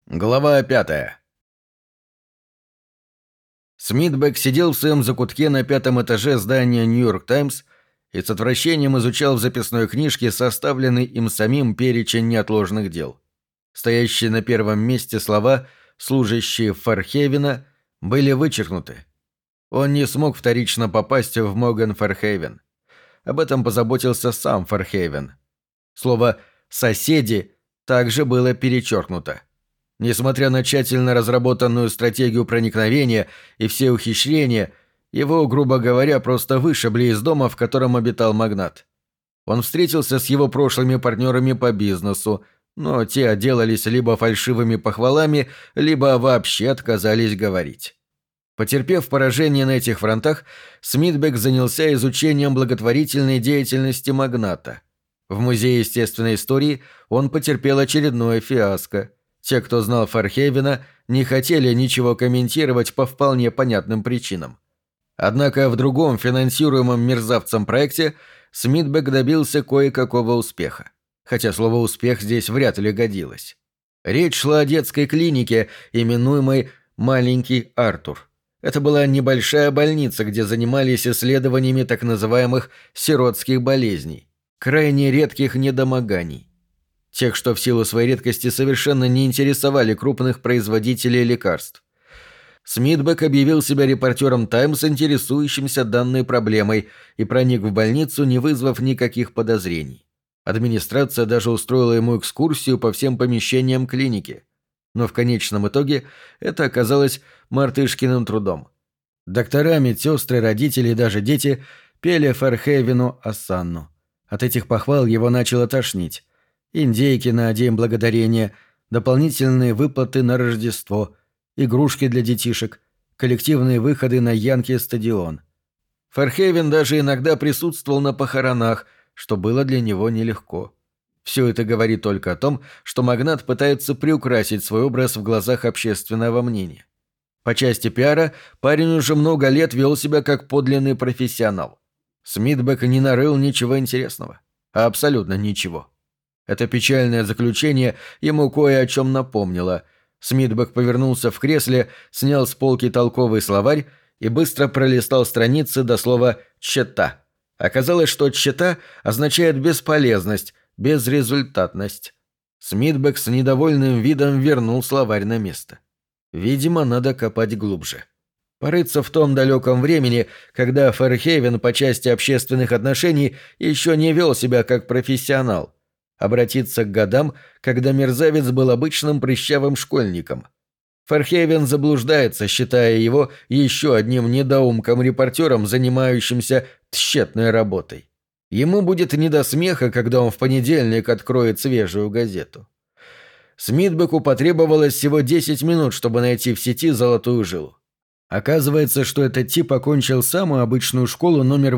Глава 5. Смитбек сидел в своем закутке на 5-м этаже здания «Нью-Йорк Таймс» и с отвращением изучал в записной книжке составленный им самим перечень неотложных дел. Стоящие на первом месте слова «служащие Фархейвена» были вычеркнуты. Он не смог вторично попасть в Моган Фархейвен. Об этом позаботился сам Фархейвен. Слово «соседи» также было перечеркнуто. Несмотря на тщательно разработанную стратегию проникновения и все ухищрения, его, грубо говоря, просто вышибли из дома, в котором обитал магнат. Он встретился с его прошлыми партнерами по бизнесу, но те отделались либо фальшивыми похвалами, либо вообще отказались говорить. Потерпев поражение на этих фронтах, Смитбек занялся изучением благотворительной деятельности магната. В Музее естественной истории он потерпел очередное фиаско. Те, кто знал Фархейвена, не хотели ничего комментировать по вполне понятным причинам. Однако в другом финансируемом мерзавцем проекте Смитбек добился кое-какого успеха. Хотя слово «успех» здесь вряд ли годилось. Речь шла о детской клинике, именуемой «Маленький Артур». Это была небольшая больница, где занимались исследованиями так называемых «сиротских болезней», крайне редких недомоганий. Тех, что в силу своей редкости совершенно не интересовали крупных производителей лекарств. Смитбек объявил себя репортером «Таймс», интересующимся данной проблемой, и проник в больницу, не вызвав никаких подозрений. Администрация даже устроила ему экскурсию по всем помещениям клиники. Но в конечном итоге это оказалось мартышкиным трудом. Доктора, медсестры, родители и даже дети пели Фархейвену осанну. От этих похвал его начало тошнить. Индейки на День Благодарения, дополнительные выплаты на Рождество, игрушки для детишек, коллективные выходы на Янки-стадион. Фархейвен даже иногда присутствовал на похоронах, что было для него нелегко. Все это говорит только о том, что магнат пытается приукрасить свой образ в глазах общественного мнения. По части пиара парень уже много лет вел себя как подлинный профессионал. Смитбек не нарыл ничего интересного. Абсолютно ничего. Это печальное заключение ему кое о чем напомнило. Смитбек повернулся в кресле, снял с полки толковый словарь и быстро пролистал страницы до слова «чета». Оказалось, что «чета» означает «бесполезность», «безрезультатность». Смитбек с недовольным видом вернул словарь на место. Видимо, надо копать глубже. Порыться в том далеком времени, когда Фархейвен по части общественных отношений еще не вел себя как профессионал. Обратиться к годам, когда мерзавец был обычным прыщавым школьником. Фархейвен заблуждается, считая его еще одним недоумком-репортером, занимающимся тщетной работой. Ему будет не до смеха, когда он в понедельник откроет свежую газету. Смитбеку потребовалось всего 10 минут, чтобы найти в сети золотую жилу. Оказывается, что этот тип окончил самую обычную школу номер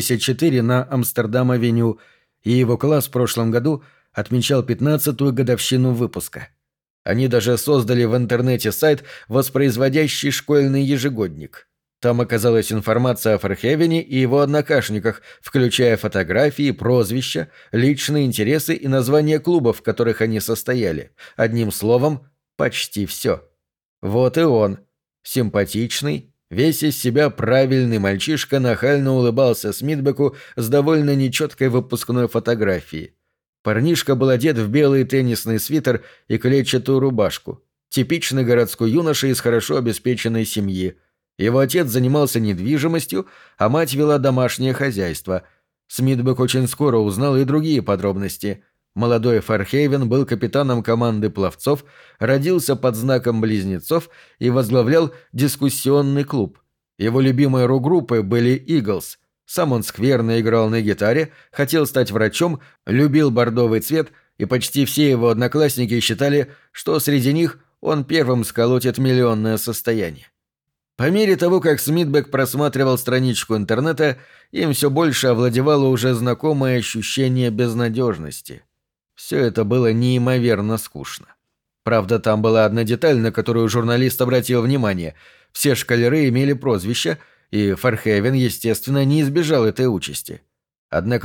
84 на Амстердам-авеню, и его класс в прошлом году отмечал 15-ю годовщину выпуска. Они даже создали в интернете сайт, воспроизводящий школьный ежегодник. Там оказалась информация о Фархейвене и его однокашниках, включая фотографии, прозвища, личные интересы и названия клубов, в которых они состояли. Одним словом, почти все. Вот и он, симпатичный, весь из себя правильный мальчишка, нахально улыбался Смитбеку с довольно нечеткой выпускной фотографией. Парнишка был одет в белый теннисный свитер и клетчатую рубашку. Типичный городской юноша из хорошо обеспеченной семьи. Его отец занимался недвижимостью, а мать вела домашнее хозяйство. Смитбек очень скоро узнал и другие подробности. Молодой Фархейвен был капитаном команды пловцов, родился под знаком близнецов и возглавлял дискуссионный клуб. Его любимой рок-группой были «Иглз». Сам он скверно играл на гитаре, хотел стать врачом, любил бордовый цвет, и почти все его одноклассники считали, что среди них он первым сколотит миллионное состояние. По мере того, как Смитбек просматривал страничку интернета, им все больше овладевало уже знакомое ощущение безнадежности. Все это было неимоверно скучно. Правда, там была одна деталь, на которую журналист обратил внимание. Все школяры имели прозвища, и Фархейвен, естественно, не избежал этой участи.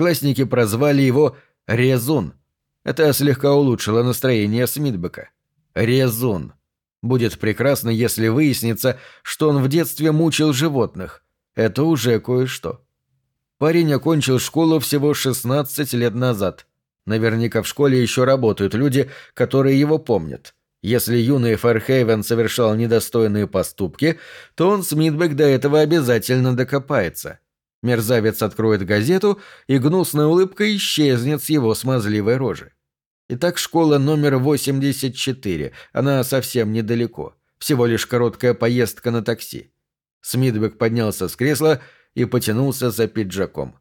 Одноклассники прозвали его «Резун». Это слегка улучшило настроение Смитбека. Резон. Будет прекрасно, если выяснится, что он в детстве мучил животных. Это уже кое-что. Парень окончил школу всего 16 лет назад. Наверняка в школе еще работают люди, которые его помнят. Если юный Фэрхейвен совершал недостойные поступки, то он, Смитбек, до этого обязательно докопается. Мерзавец откроет газету, и гнусная улыбка исчезнет с его смазливой рожи. Итак, школа номер 84. Она совсем недалеко. Всего лишь короткая поездка на такси. Смитбек поднялся с кресла и потянулся за пиджаком.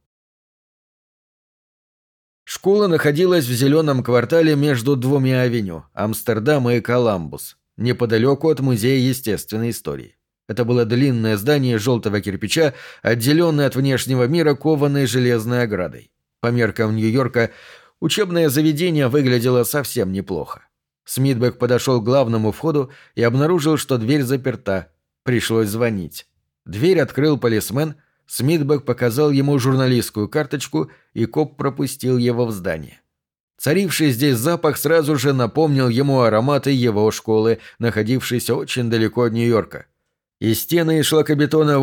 Школа находилась в зеленом квартале между двумя авеню – Амстердам и Коламбус, неподалеку от Музея естественной истории. Это было длинное здание желтого кирпича, отделенное от внешнего мира кованой железной оградой. По меркам Нью-Йорка учебное заведение выглядело совсем неплохо. Смитбек подошел к главному входу и обнаружил, что дверь заперта. Пришлось звонить. Дверь открыл полисмен. Смитбек показал ему журналистскую карточку, и коп пропустил его в здание. Царивший здесь запах сразу же напомнил ему ароматы его школы, находившейся очень далеко от Нью-Йорка. И стены из шлакобетона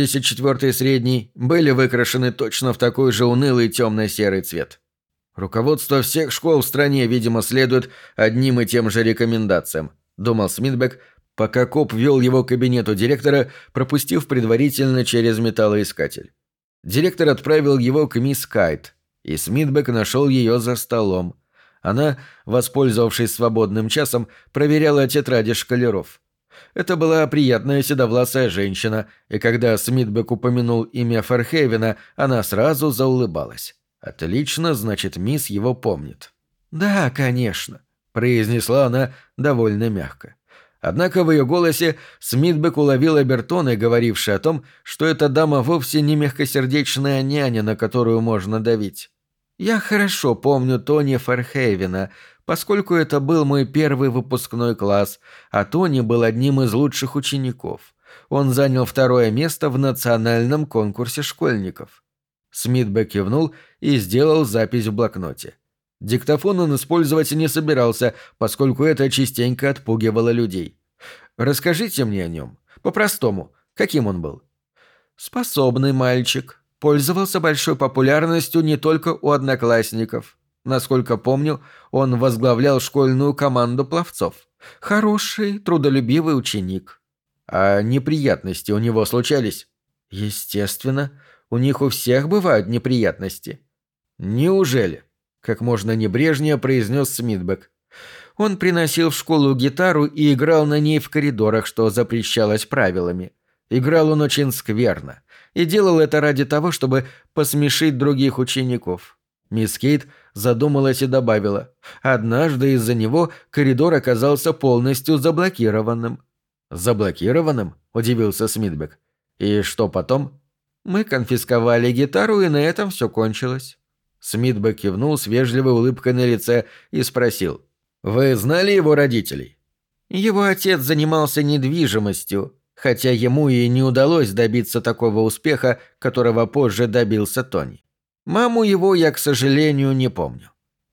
84-й средней были выкрашены точно в такой же унылый темно-серый цвет. Руководство всех школ в стране, видимо, следует одним и тем же рекомендациям, думал Смитбек, пока коп вел его к кабинету директора, пропустив предварительно через металлоискатель. Директор отправил его к мисс Кайт, и Смитбек нашел ее за столом. Она, воспользовавшись свободным часом, проверяла тетради школяров. Это была приятная седовласая женщина, и когда Смитбек упомянул имя Фэрхейвена, она сразу заулыбалась. «Отлично, значит, мисс его помнит». «Да, конечно», — произнесла она довольно мягко. Однако в ее голосе Смитбек уловил обертоны, говорившие о том, что эта дама вовсе не мягкосердечная няня, на которую можно давить. «Я хорошо помню Тони Фэрхейвена, поскольку это был мой первый выпускной класс, а Тони был одним из лучших учеников. Он занял 2-е место в национальном конкурсе школьников». Смитбек кивнул и сделал запись в блокноте. Диктофон он использовать не собирался, поскольку это частенько отпугивало людей. «Расскажите мне о нем. По-простому. Каким он был?» «Способный мальчик. Пользовался большой популярностью не только у одноклассников. Насколько помню, он возглавлял школьную команду пловцов. Хороший, трудолюбивый ученик». «А неприятности у него случались?» «Естественно. У них у всех бывают неприятности». «Неужели?» — как можно небрежнее произнес Смитбек. Он приносил в школу гитару и играл на ней в коридорах, что запрещалось правилами. Играл он очень скверно. И делал это ради того, чтобы посмешить других учеников. Мисс Кейт задумалась и добавила. Однажды из-за него коридор оказался полностью заблокированным. «Заблокированным?» – удивился Смитбек. «И что потом?» «Мы конфисковали гитару, и на этом все кончилось». Смитбек кивнул с вежливой улыбкой на лице и спросил. «Вы знали его родителей?» «Его отец занимался недвижимостью, хотя ему и не удалось добиться такого успеха, которого позже добился Тони. Маму его я, к сожалению, не помню».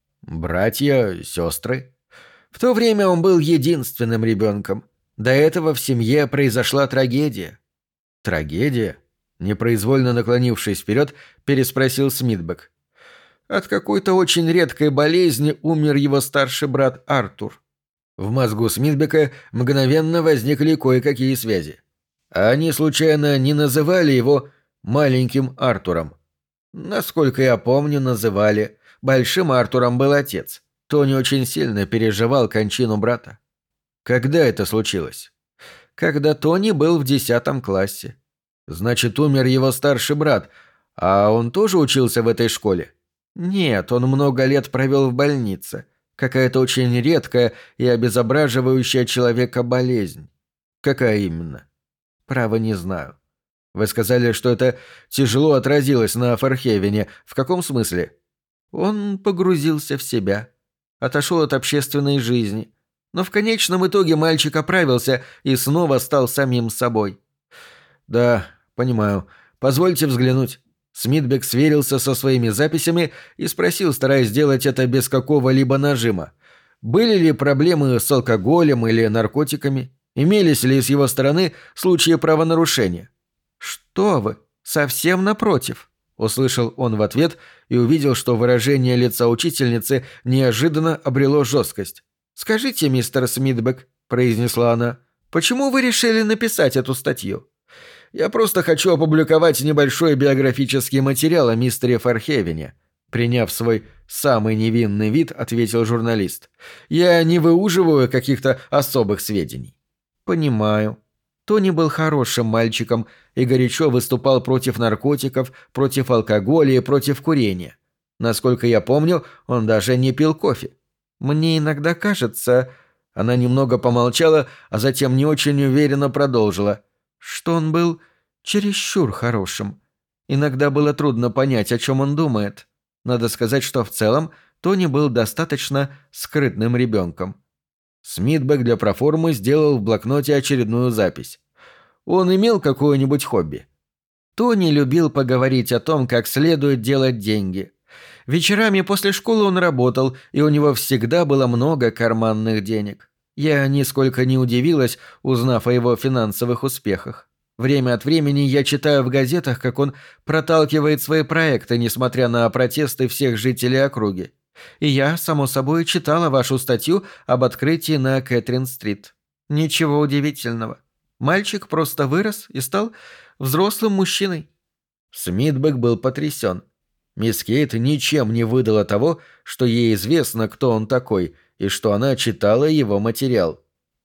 «Братья, сестры?» «В то время он был единственным ребенком. До этого в семье произошла трагедия». «Трагедия?» Непроизвольно наклонившись вперед, переспросил Смитбек. «От какой-то очень редкой болезни умер его старший брат Артур». В мозгу Смитбека мгновенно возникли кое-какие связи. А они, случайно, не называли его маленьким Артуром? Насколько я помню, называли. Большим Артуром был отец. Тони очень сильно переживал кончину брата. Когда это случилось? Когда Тони был в 10 классе. Значит, умер его старший брат, а он тоже учился в этой школе? Нет, он много лет провел в больнице. Какая-то очень редкая и обезображивающая человека болезнь. Какая именно? Право не знаю. Вы сказали, что это тяжело отразилось на Фэрхейвене. В каком смысле? Он погрузился в себя. Отошел от общественной жизни. Но в конечном итоге мальчик оправился и снова стал самим собой. Да, понимаю. Позвольте взглянуть. Смитбек сверился со своими записями и спросил, стараясь сделать это без какого-либо нажима. Были ли проблемы с алкоголем или наркотиками? Имелись ли с его стороны случаи правонарушения? «Что вы? Совсем напротив», — услышал он в ответ и увидел, что выражение лица учительницы неожиданно обрело жесткость. «Скажите, мистер Смитбек», — произнесла она, — «почему вы решили написать эту статью?» «Я просто хочу опубликовать небольшой биографический материал о мистере Фархевене», — приняв свой самый невинный вид, ответил журналист. «Я не выуживаю каких-то особых сведений». «Понимаю. Тони был хорошим мальчиком и горячо выступал против наркотиков, против алкоголя и против курения. Насколько я помню, он даже не пил кофе. Мне иногда кажется...» Она немного помолчала, а затем не очень уверенно продолжила, что он был чересчур хорошим. Иногда было трудно понять, о чем он думает. Надо сказать, что в целом Тони был достаточно скрытным ребенком. Смитбек для проформы сделал в блокноте очередную запись. Он имел какое-нибудь хобби? Тони любил поговорить о том, как следует делать деньги. Вечерами после школы он работал, и у него всегда было много карманных денег. Я нисколько не удивилась, узнав о его финансовых успехах. Время от времени я читаю в газетах, как он проталкивает свои проекты, несмотря на протесты всех жителей округи. И я, само собой, читала вашу статью об открытии на Кэтрин-стрит. Ничего удивительного. Мальчик просто вырос и стал взрослым мужчиной». Смитбек был потрясен. Мисс Кейт ничем не выдала того, что ей известно, кто он такой, и что она читала его материал.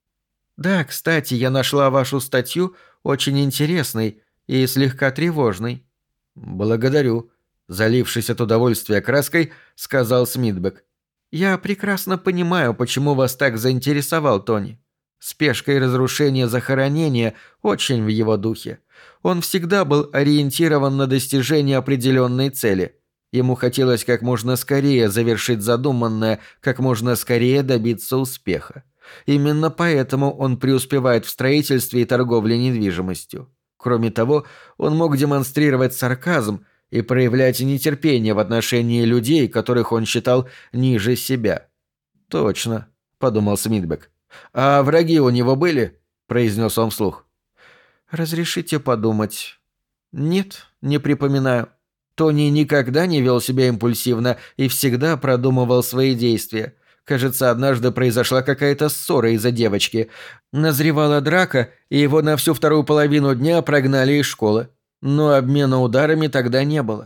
«Да, кстати, я нашла вашу статью очень интересной и слегка тревожной». «Благодарю», — залившись от удовольствия краской, сказал Смитбек. «Я прекрасно понимаю, почему вас так заинтересовал Тони. Спешка и разрушение захоронения очень в его духе. Он всегда был ориентирован на достижение определенной цели. Ему хотелось как можно скорее завершить задуманное, как можно скорее добиться успеха. Именно поэтому он преуспевает в строительстве и торговле недвижимостью. Кроме того, он мог демонстрировать сарказм и проявлять нетерпение в отношении людей, которых он считал ниже себя». «Точно», — подумал Смитбек. «А враги у него были?» — произнес он вслух. «Разрешите подумать?» «Нет, не припоминаю. Тони никогда не вел себя импульсивно и всегда продумывал свои действия. Кажется, однажды произошла какая-то ссора из-за девочки. Назревала драка, и его на всю вторую половину дня прогнали из школы. Но обмена ударами тогда не было».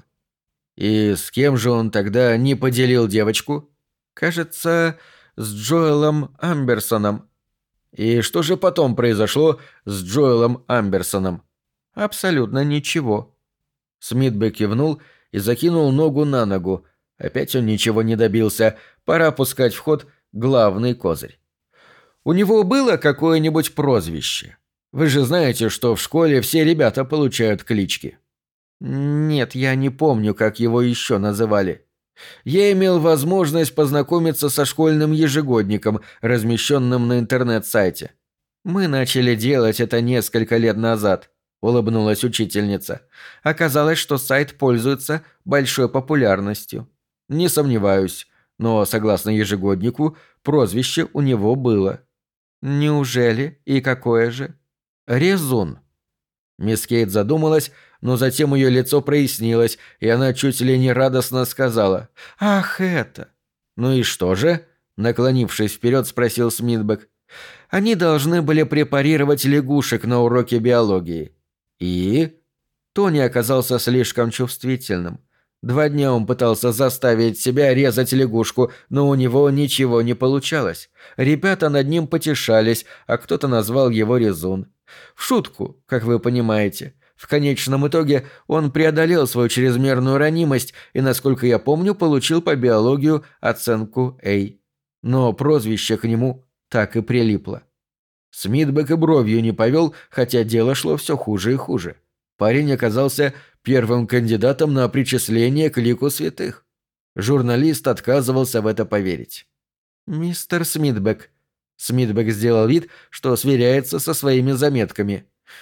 «И с кем же он тогда не поделил девочку?» «Кажется, с Джоэлом Амберсоном». «И что же потом произошло с Джоэлом Амберсоном?» «Абсолютно ничего». Смитбек кивнул и закинул ногу на ногу. Опять он ничего не добился. Пора пускать в ход главный козырь. «У него было какое-нибудь прозвище? Вы же знаете, что в школе все ребята получают клички». «Нет, я не помню, как его еще называли. Я имел возможность познакомиться со школьным ежегодником, размещенным на интернет-сайте. Мы начали делать это несколько лет назад», — улыбнулась учительница. «Оказалось, что сайт пользуется большой популярностью». «Не сомневаюсь, но, согласно ежегоднику, прозвище у него было». «Неужели? И какое же?» «Резун». Мисс Кейт задумалась, но затем ее лицо прояснилось, и она чуть ли не радостно сказала: «Ах, это!» «Ну и что же?» — наклонившись вперед, спросил Смитбек. «Они должны были препарировать лягушек на уроке биологии». «И?» Тони оказался слишком чувствительным. 2 дня он пытался заставить себя резать лягушку, но у него ничего не получалось. Ребята над ним потешались, а кто-то назвал его Резун. В шутку, как вы понимаете. В конечном итоге он преодолел свою чрезмерную ранимость и, насколько я помню, получил по биологию оценку A. Но прозвище к нему так и прилипло. Смитбек и бровью не повел, хотя дело шло все хуже и хуже. Парень оказался первым кандидатом на причисление к лику святых. Журналист отказывался в это поверить. «Мистер Смитбек». Смитбек сделал вид, что сверяется со своими заметками.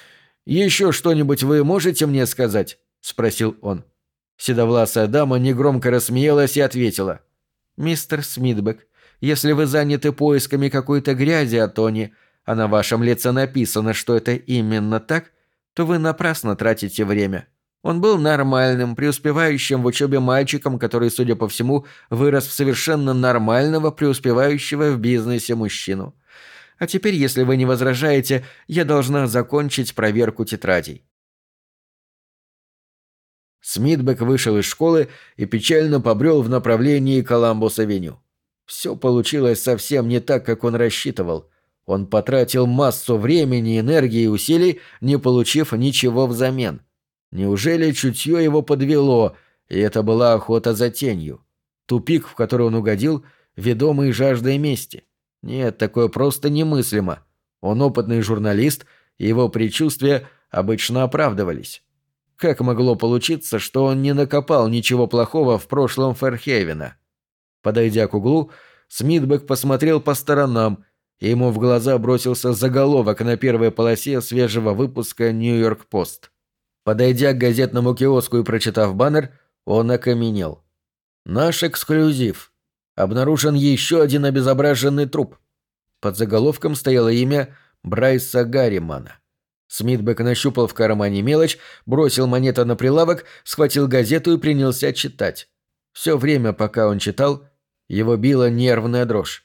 «Еще что-нибудь вы можете мне сказать?» – спросил он. Седовласая дама негромко рассмеялась и ответила. «Мистер Смитбек, Если вы заняты поисками какой-то грязи о Тони, а на вашем лице написано, что это именно так, то вы напрасно тратите время. Он был нормальным, преуспевающим в учебе мальчиком, который, судя по всему, вырос в совершенно нормального, преуспевающего в бизнесе мужчину. А теперь, если вы не возражаете, я должна закончить проверку тетрадей». Смитбек вышел из школы и печально побрел в направлении Коламбус-авеню. Все получилось совсем не так, как он рассчитывал. Он потратил массу времени, энергии и усилий, не получив ничего взамен. Неужели чутье его подвело, и это была охота за тенью? Тупик, в который он угодил, ведомый жаждой мести. Нет, такое просто немыслимо. Он опытный журналист, и его предчувствия обычно оправдывались. Как могло получиться, что он не накопал ничего плохого в прошлом Фэрхейвена? Подойдя к углу, Смитбек посмотрел по сторонам, и ему в глаза бросился заголовок на первой полосе свежего выпуска «Нью-Йорк-Пост». Подойдя к газетному киоску и прочитав баннер, он окаменел. «Наш эксклюзив. Обнаружен еще один обезображенный труп». Под заголовком стояло имя Брайса Гарримана. Смитбек нащупал в кармане мелочь, бросил монету на прилавок, схватил газету и принялся читать. Все время, пока он читал, его била нервная дрожь.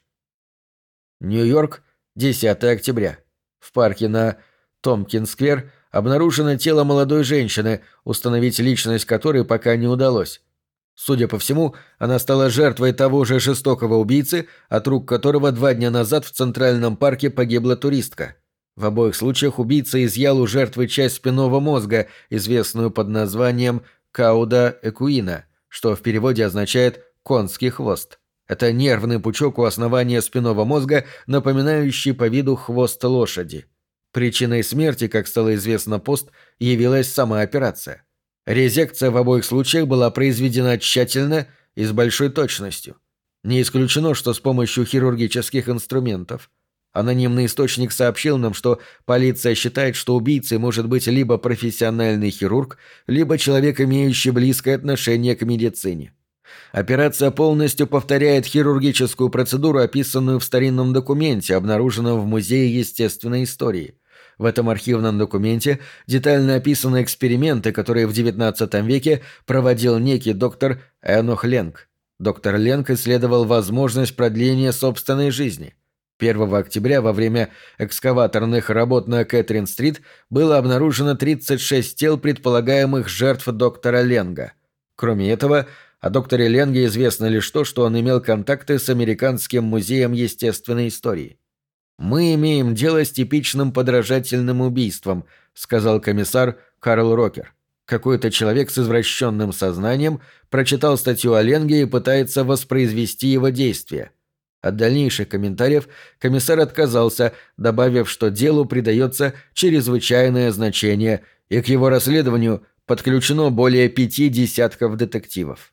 Нью-Йорк, 10 октября. В парке на Томпкинс-сквер обнаружено тело молодой женщины, установить личность которой пока не удалось. Судя по всему, она стала жертвой того же жестокого убийцы, от рук которого 2 дня назад в Центральном парке погибла туристка. В обоих случаях убийца изъял у жертвы часть спинного мозга, известную под названием кауда экуина, что в переводе означает «конский хвост». Это нервный пучок у основания спинного мозга, напоминающий по виду хвост лошади. Причиной смерти, как стало известно пост, явилась сама операция. Резекция в обоих случаях была произведена тщательно и с большой точностью. Не исключено, что с помощью хирургических инструментов. Анонимный источник сообщил нам, что полиция считает, что убийцей может быть либо профессиональный хирург, либо человек, имеющий близкое отношение к медицине. Операция полностью повторяет хирургическую процедуру, описанную в старинном документе, обнаруженном в Музее естественной истории. В этом архивном документе детально описаны эксперименты, которые в XIX веке проводил некий доктор Энох Ленг. Доктор Ленг исследовал возможность продления собственной жизни. 1 октября во время экскаваторных работ на Кэтрин-стрит было обнаружено 36 тел предполагаемых жертв доктора Ленга. Кроме этого, о докторе Ленге известно лишь то, что он имел контакты с Американским музеем естественной истории. «Мы имеем дело с типичным подражательным убийством», — сказал комиссар Карл Рокер. Какой-то человек с извращенным сознанием прочитал статью о Ленге и пытается воспроизвести его действия. От дальнейших комментариев комиссар отказался, добавив, что делу придается чрезвычайное значение, и к его расследованию подключено более 5 десятков детективов.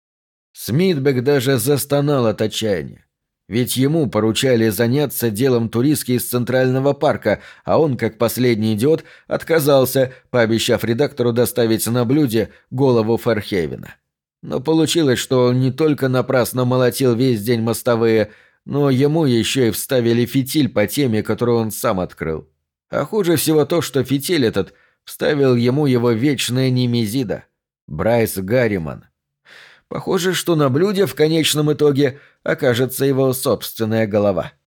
Смитбек даже застонал от отчаяния. Ведь ему поручали заняться делом туристки из Центрального парка, а он, как последний идиот, отказался, пообещав редактору доставить на блюде голову Фэрхейвена. Но получилось, что он не только напрасно молотил весь день мостовые, но ему еще и вставили фитиль по теме, которую он сам открыл. А хуже всего то, что фитиль этот вставил ему его вечная немезида – Брайс Гарриман. Похоже, что на блюде в конечном итоге окажется его собственная голова.